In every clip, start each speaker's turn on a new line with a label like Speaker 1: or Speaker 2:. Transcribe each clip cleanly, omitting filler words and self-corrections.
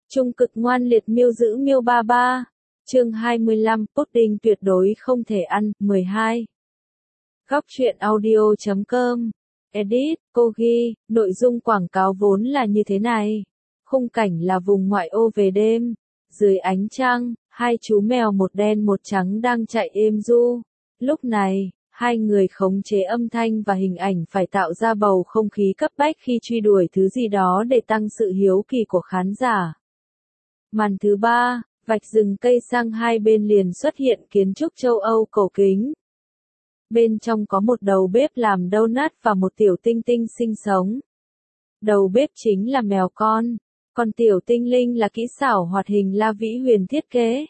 Speaker 1: Trung cực ngoan liệt miêu giữ miêu ba ba. Chương 25, pudding tuyệt đối không thể ăn. 12. Góc truyện audio.com. Edit, Kogi. Nội dung quảng cáo vốn là như thế này. Khung cảnh là vùng ngoại ô về đêm. Dưới ánh trăng, hai chú mèo một đen một trắng đang chạy êm du. Lúc này, hai người khống chế âm thanh và hình ảnh phải tạo ra bầu không khí cấp bách khi truy đuổi thứ gì đó để tăng sự hiếu kỳ của khán giả. Màn thứ ba, vạch rừng cây sang hai bên liền xuất hiện kiến trúc châu Âu cổ kính. Bên trong có một đầu bếp làm donut và một tiểu tinh tinh sinh sống. Đầu bếp chính là mèo con, còn tiểu tinh linh là kỹ xảo hoạt hình La Vĩ Huyền thiết kế.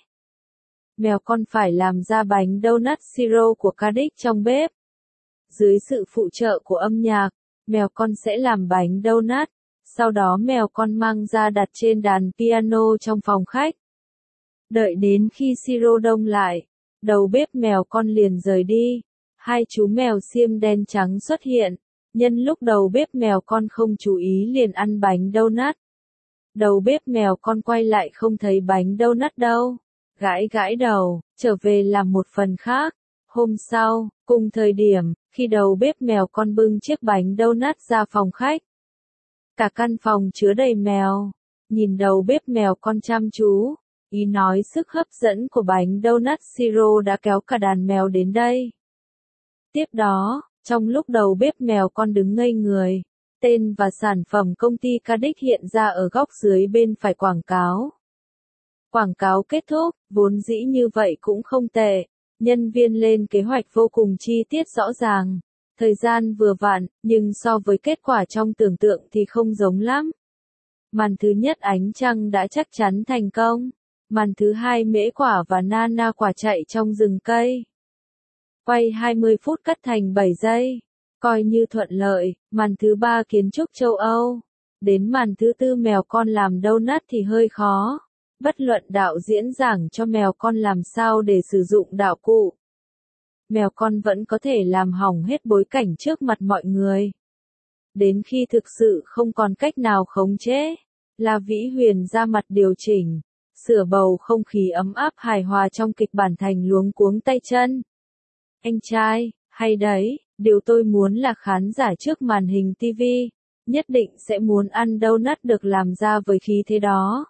Speaker 1: Mèo con phải làm ra bánh donut siro của Cadix trong bếp. Dưới sự phụ trợ của âm nhạc, mèo con sẽ làm bánh donut. Sau đó mèo con mang ra đặt trên đàn piano trong phòng khách. Đợi đến khi siro đông lại, đầu bếp mèo con liền rời đi. Hai chú mèo xiêm đen trắng xuất hiện. Nhân lúc đầu bếp mèo con không chú ý liền ăn bánh donut. Đầu bếp mèo con quay lại không thấy bánh donut đâu. Gãi gãi đầu, trở về làm một phần khác. Hôm sau, cùng thời điểm, khi đầu bếp mèo con bưng chiếc bánh donut ra phòng khách. Cả căn phòng chứa đầy mèo. Nhìn đầu bếp mèo con chăm chú, ý nói sức hấp dẫn của bánh donut siro đã kéo cả đàn mèo đến đây. Tiếp đó, trong lúc đầu bếp mèo con đứng ngây người, tên và sản phẩm công ty Cadix hiện ra ở góc dưới bên phải quảng cáo. Quảng cáo kết thúc, vốn dĩ như vậy cũng không tệ. Nhân viên lên kế hoạch vô cùng chi tiết rõ ràng. Thời gian vừa vặn, nhưng so với kết quả trong tưởng tượng thì không giống lắm. Màn thứ nhất ánh trăng đã chắc chắn thành công. Màn thứ hai mễ quả và nana quả chạy trong rừng cây. Quay 20 phút cắt thành 7 giây. Coi như thuận lợi. Màn thứ ba kiến trúc châu Âu. Đến màn thứ tư mèo con làm donut thì hơi khó. Bất luận đạo diễn giảng cho mèo con làm sao để sử dụng đạo cụ. Mèo con vẫn có thể làm hỏng hết bối cảnh trước mặt mọi người. Đến khi thực sự không còn cách nào khống chế, La Vĩ Huyền ra mặt điều chỉnh, sửa bầu không khí ấm áp hài hòa trong kịch bản thành luống cuống tay chân. Anh trai, hay đấy, điều tôi muốn là khán giả trước màn hình TV, nhất định sẽ muốn ăn donut được làm ra với khí thế đó.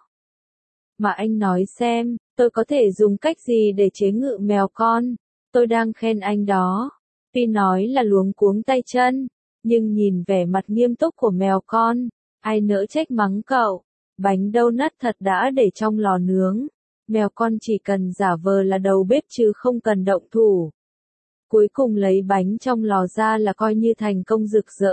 Speaker 1: Mà anh nói xem, tôi có thể dùng cách gì để chế ngự mèo con? Tôi đang khen anh đó. Tuy nói là luống cuống tay chân, nhưng nhìn vẻ mặt nghiêm túc của mèo con, ai nỡ trách mắng cậu. Bánh donut thật đã để trong lò nướng. Mèo con chỉ cần giả vờ là đầu bếp chứ không cần động thủ. Cuối cùng lấy bánh trong lò ra là coi như thành công rực rỡ.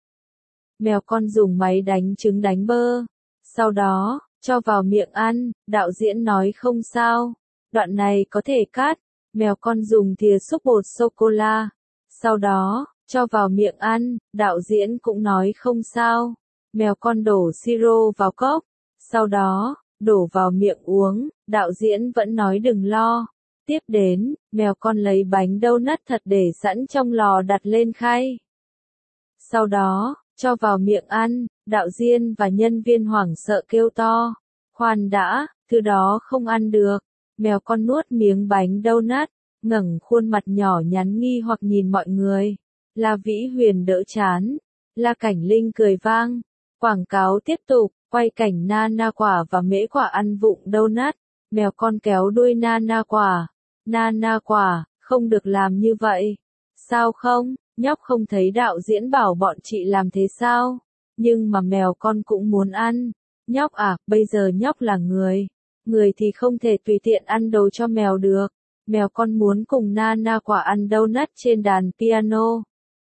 Speaker 1: Mèo con dùng máy đánh trứng đánh bơ. Sau đó, cho vào miệng ăn, đạo diễn nói không sao. Đoạn này có thể cắt. Mèo con dùng thìa xúc bột sô-cô-la. Sau đó, cho vào miệng ăn, đạo diễn cũng nói không sao. Mèo con đổ siro vào cốc. Sau đó, đổ vào miệng uống, đạo diễn vẫn nói đừng lo. Tiếp đến, mèo con lấy bánh donut thật để sẵn trong lò đặt lên khay. Sau đó, cho vào miệng ăn, đạo diễn và nhân viên hoảng sợ kêu to. Khoan đã, thứ đó không ăn được. Mèo con nuốt miếng bánh donut, ngẩng khuôn mặt nhỏ nhắn nghi hoặc nhìn mọi người. La Vĩ Huyền đỡ chán. La Cảnh Linh cười vang. Quảng cáo tiếp tục, quay cảnh nana quả và mễ quả ăn vụng donut. Mèo con kéo đuôi nana quả. Nana quả, không được làm như vậy. Sao không, nhóc không thấy đạo diễn bảo bọn chị làm thế sao? Nhưng mà mèo con cũng muốn ăn. Nhóc à, bây giờ nhóc là người. Người thì không thể tùy tiện ăn đồ cho mèo được. Mèo con muốn cùng nana quả ăn donut trên đàn piano.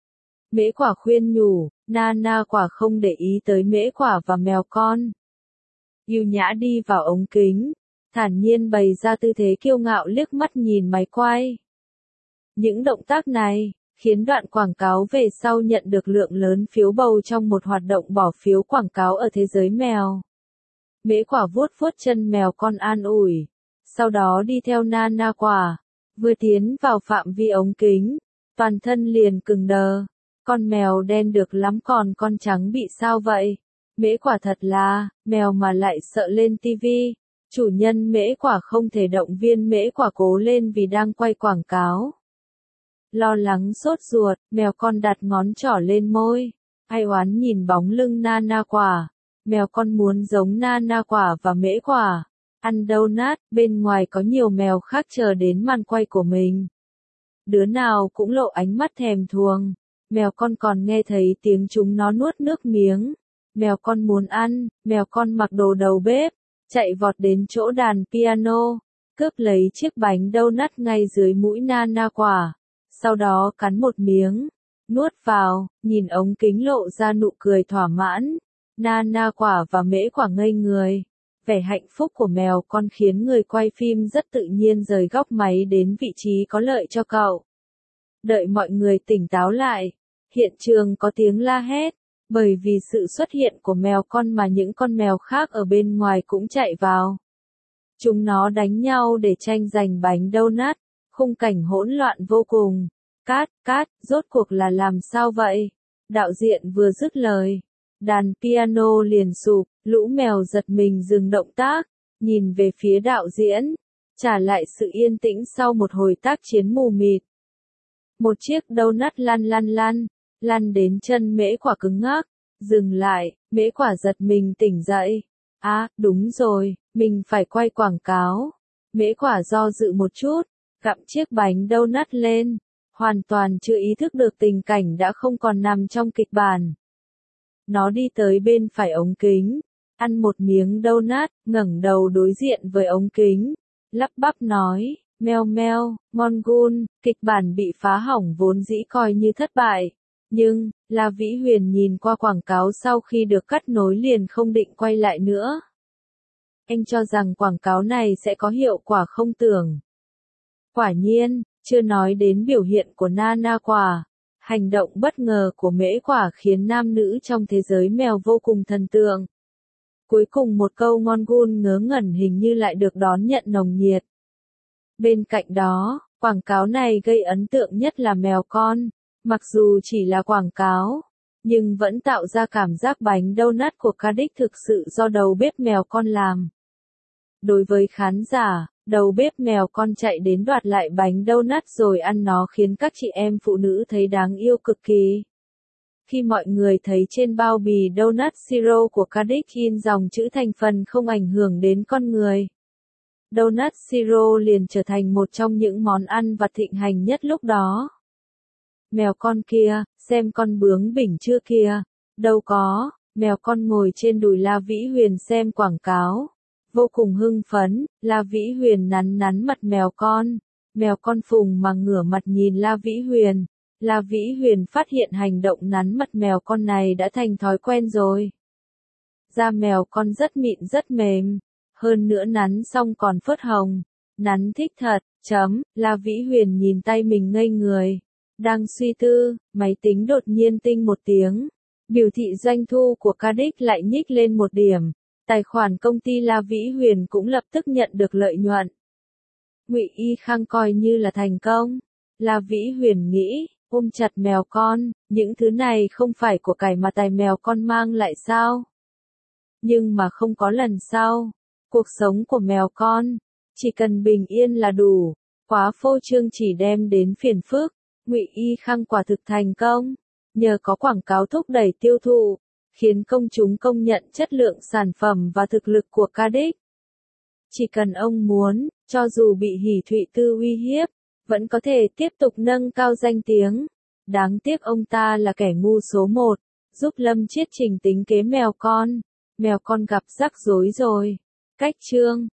Speaker 1: Mễ quả khuyên nhủ, nana quả không để ý tới mễ quả và mèo con. Yêu nhã đi vào ống kính, thản nhiên bày ra tư thế kiêu ngạo liếc mắt nhìn máy quay. Những động tác này, khiến đoạn quảng cáo về sau nhận được lượng lớn phiếu bầu trong một hoạt động bỏ phiếu quảng cáo ở thế giới mèo. Mễ quả vuốt vuốt chân mèo con an ủi. Sau đó đi theo nana quả. Vừa tiến vào phạm vi ống kính, toàn thân liền cứng đờ. Con mèo đen được lắm còn con trắng bị sao vậy? Mễ Quả thật là, mèo mà lại sợ lên tivi. Chủ nhân Mễ Quả không thể động viên Mễ Quả cố lên vì đang quay quảng cáo. Lo lắng sốt ruột, mèo con đặt ngón trỏ lên môi. Ai oán nhìn bóng lưng Nana Quả. Mèo con muốn giống Nana Quả và Mễ Quả. Ăn donut, bên ngoài có nhiều mèo khác chờ đến màn quay của mình. Đứa nào cũng lộ ánh mắt thèm thuồng. Mèo con còn nghe thấy tiếng chúng nó nuốt nước miếng. Mèo con muốn ăn, mèo con mặc đồ đầu bếp, chạy vọt đến chỗ đàn piano, cướp lấy chiếc bánh donut ngay dưới mũi Nana Quả. Sau đó cắn một miếng, nuốt vào, nhìn ống kính lộ ra nụ cười thỏa mãn. Nana Quả và Mễ Quả ngây người. Vẻ hạnh phúc của mèo con khiến người quay phim rất tự nhiên rời góc máy đến vị trí có lợi cho cậu. Đợi mọi người tỉnh táo lại, hiện trường có tiếng la hét, bởi vì sự xuất hiện của mèo con mà những con mèo khác ở bên ngoài cũng chạy vào. Chúng nó đánh nhau để tranh giành bánh donut, khung cảnh hỗn loạn vô cùng. Cát, rốt cuộc là làm sao vậy? Đạo diễn vừa dứt lời, đàn piano liền sụp, lũ mèo giật mình dừng động tác, nhìn về phía đạo diễn, trả lại sự yên tĩnh sau một hồi tác chiến mù mịt. Một chiếc donut lăn đến chân Mễ Quả cứng ngắc, dừng lại, Mễ Quả giật mình tỉnh dậy. Đúng rồi, mình phải quay quảng cáo. Mễ Quả do dự một chút, gặm chiếc bánh donut lên, hoàn toàn chưa ý thức được tình cảnh đã không còn nằm trong kịch bản. Nó đi tới bên phải ống kính, ăn một miếng donut, ngẩng đầu đối diện với ống kính, lắp bắp nói, meo meo, ngon gun, kịch bản bị phá hỏng vốn dĩ coi như thất bại. Nhưng, La Vĩ Huyền nhìn qua quảng cáo sau khi được cắt nối liền không định quay lại nữa. Anh cho rằng quảng cáo này sẽ có hiệu quả không tưởng. Quả nhiên, chưa nói đến biểu hiện của Nana Quả. Hành động bất ngờ của Mễ Quả khiến nam nữ trong thế giới mèo vô cùng thần tượng. Cuối cùng một câu ngon gun ngớ ngẩn hình như lại được đón nhận nồng nhiệt. Bên cạnh đó, quảng cáo này gây ấn tượng nhất là mèo con. Mặc dù chỉ là quảng cáo, nhưng vẫn tạo ra cảm giác bánh donut của Cadix thực sự do đầu bếp mèo con làm. Đối với khán giả, đầu bếp mèo con chạy đến đoạt lại bánh donut rồi ăn nó khiến các chị em phụ nữ thấy đáng yêu cực kỳ. Khi mọi người thấy trên bao bì donut zero của Cadix in dòng chữ thành phần không ảnh hưởng đến con người, donut zero liền trở thành một trong những món ăn vặt thịnh hành nhất lúc đó. Mèo con kia, xem con bướng bỉnh chưa kìa. Đâu có, mèo con ngồi trên đùi La Vĩ Huyền xem quảng cáo. Vô cùng hưng phấn, La Vĩ Huyền nắn mặt mèo con. Mèo con phùng mà ngửa mặt nhìn La Vĩ Huyền. La Vĩ Huyền phát hiện hành động nắn mặt mèo con này đã thành thói quen rồi. Da mèo con rất mịn rất mềm. Hơn nữa nắn xong còn phớt hồng. Nắn thích thật, La Vĩ Huyền nhìn tay mình ngây người. Đang suy tư, máy tính đột nhiên tinh một tiếng. Biểu thị doanh thu của Cadix lại nhích lên một điểm. Tài khoản công ty La Vĩ Huyền cũng lập tức nhận được lợi nhuận. Ngụy Y Khang coi như là thành công. La Vĩ Huyền nghĩ, ôm chặt mèo con, những thứ này không phải của cải mà tài mèo con mang lại sao? Nhưng mà không có lần sau. Cuộc sống của mèo con, chỉ cần bình yên là đủ. Quá phô trương chỉ đem đến phiền phức. Ngụy Y Khang quả thực thành công, nhờ có quảng cáo thúc đẩy tiêu thụ, khiến công chúng công nhận chất lượng sản phẩm và thực lực của Cadix. Chỉ cần ông muốn, cho dù bị Hỷ Thụy Tư uy hiếp, vẫn có thể tiếp tục nâng cao danh tiếng. Đáng tiếc ông ta là kẻ ngu số 1, giúp Lâm Chiết Trình tính kế mèo con. Mèo con gặp rắc rối rồi. Cách chương